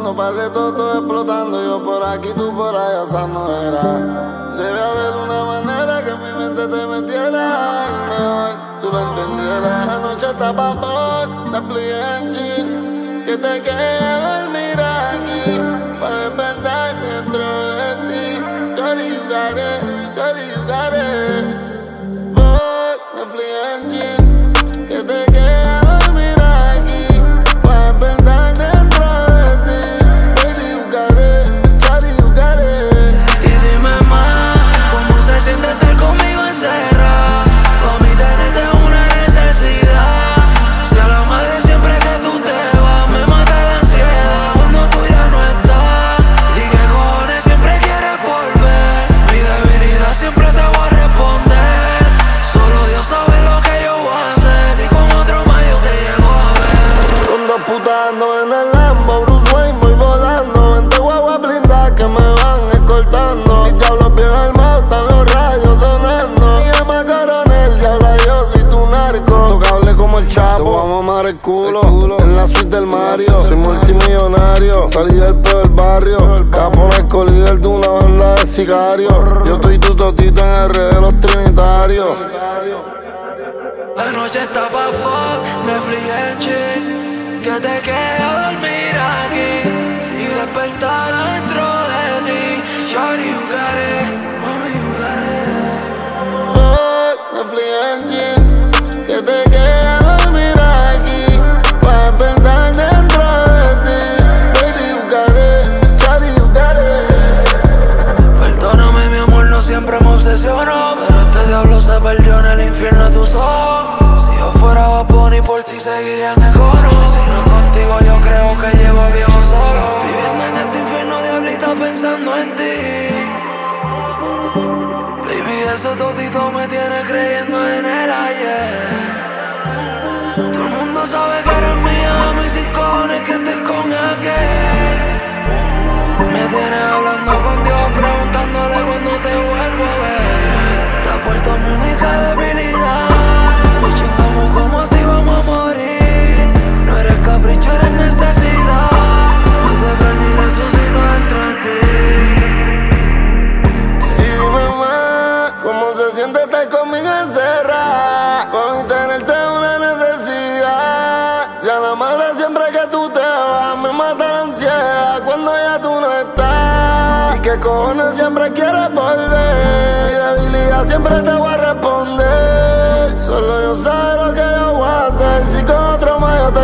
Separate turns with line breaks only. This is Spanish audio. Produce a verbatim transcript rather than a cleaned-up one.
fumando, par de totos explotando. Yo por aquí, tú por allá, esa no era. Debe haber una manera que en mi mente te metiera. Mejor tú lo entendieras. La noche está pa' fuck, Netflix and chill. Que te quede dormir aquí, pa' despertar dentro de ti. Shorty, you got it, shorty, you got it. Fuck, Netflix and chill. Que te quede dormir aquí, pa' despertar dentro de ti. Baby, you got it, shorty, you got it.
Y dime más, ¿cómo se siente estar conmigo encerrada? Pa' mí tenerte es una necesidad. Si a la madre siempre que tú te vas me mata la ansiedad cuando tú ya no estás. Y qué cojones siempre quieres volver. Mi debilidad siempre te voy a responder. Solo Dios sabe lo que yo voy a hacer. Si con otro más yo te llego a ver.
Con dos putas ando en el Lambo, Bruce Wayne voy volando. Vente guagua blindada que me van escoltando. Mis diablos bien armados, están los radios sonando. Mi llama coronel, diabla yo soy tu narco. Tocable como el Chapo, te voy a mamar el culo, el culo. En la suite del Mario, soy multimillonario. Salí del peor barrio, capo narco líder de una banda de sicarios. Yo estoy tu totito en el red de los trinitarios.
La noche está pa' fuck, Netflix and chill. Que te quede a dormir aquí y despertar dentro de ti. Shorty, you got it, mami, you got it.
Fuck, Netflix and chill. Que te quede a dormir aquí, pa' despertar dentro de ti. Baby, you got it, shorty, you got it.
Perdóname, mi amor, no siempre me obsesionó, pero este diablo se perdió en el infierno de tus ojos. Si yo fuera Bad Bunny, por ti seguiría en el coro. Si no es contigo, yo creo que llevo a viejo solo. Viviendo en este infierno, diablita, pensando en ti. Baby, ese totito me tiene creyendo en el ayer. Todo el mundo sabe que eres mía, mis sin cojones que estés con aquel. Me tienes hablando con Dios, preguntándole cuándo te vuelvo a ver. Te has vuelto mi única debilidad. Hoy chingamos como si vamos a morir. No eres capricho, eres necesidad. Hoy te prendí y resucito dentro de ti.
Y dime más, ¿cómo se siente estar conmigo encerrada? Pa' mí tenerte es una necesidad. Si a la madre siempre que tú te vas me mata la ansiedad cuando ya tú no estás. Y qué cojones siempre quieres volver. Mi debilidad siempre te voy a responder. Solo yo sé lo que yo voy a hacer. Si con otro más yo te